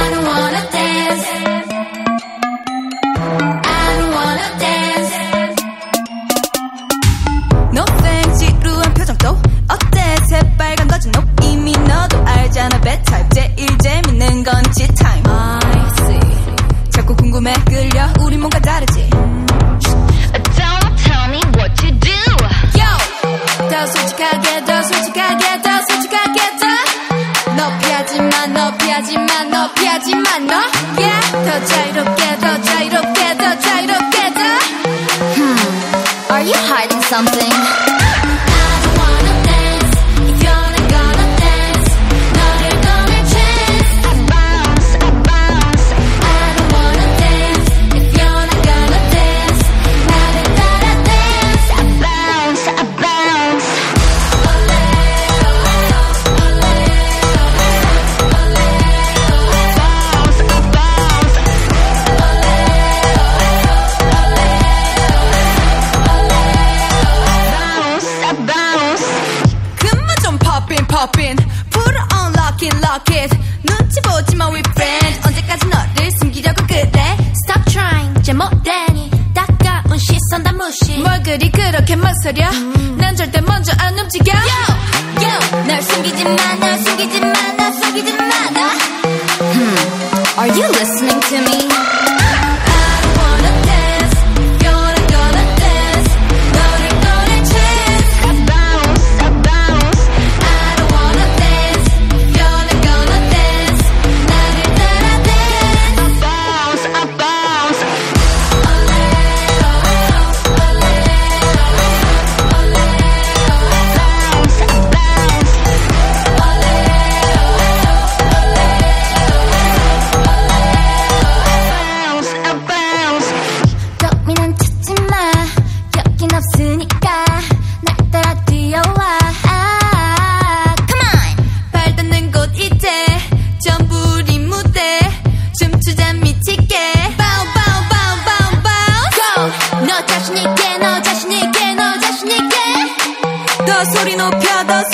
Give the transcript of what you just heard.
don't wanna dance. I don't wanna dance. No thanks 지루한 표정도 어때 새빨간 거진 너 이미 너도 알잖아 배탈 제일 재밌는 건 지타임 I see 자꾸 궁금해 끌려 우리 뭔가 다르지 Don't tell me what to do. Yo 더 솔직하게 더 솔직하게 더 솔직하게 더 피하지만 너 피하지만 너 피하지만 너 yeah 더 자유롭게 더 자유롭게 더 자유롭게 더 Are you hiding something? Poppin', put it on, lock it, lock it. 눈치 보지 마, we friends. 언제까지 너를 숨기려고 그래? Stop trying, 제 모델이 따가운 시선 다 무시. 뭘 그리 그렇게 망설여? 난 절대 먼저 안 움직여. Yo, yo, 날 숨기지 마, 날 숨기지 마, 날 숨기지 마. Are you listening to me? 없으니까 날 따라 뛰어와 Come on 발 닿는 곳 이제 전부 우리 무대 춤추자 미치게 Bow bow bow bow bow Go 너 자신 있게 너 자신 있게 너 자신 있게 더 소리 높여 더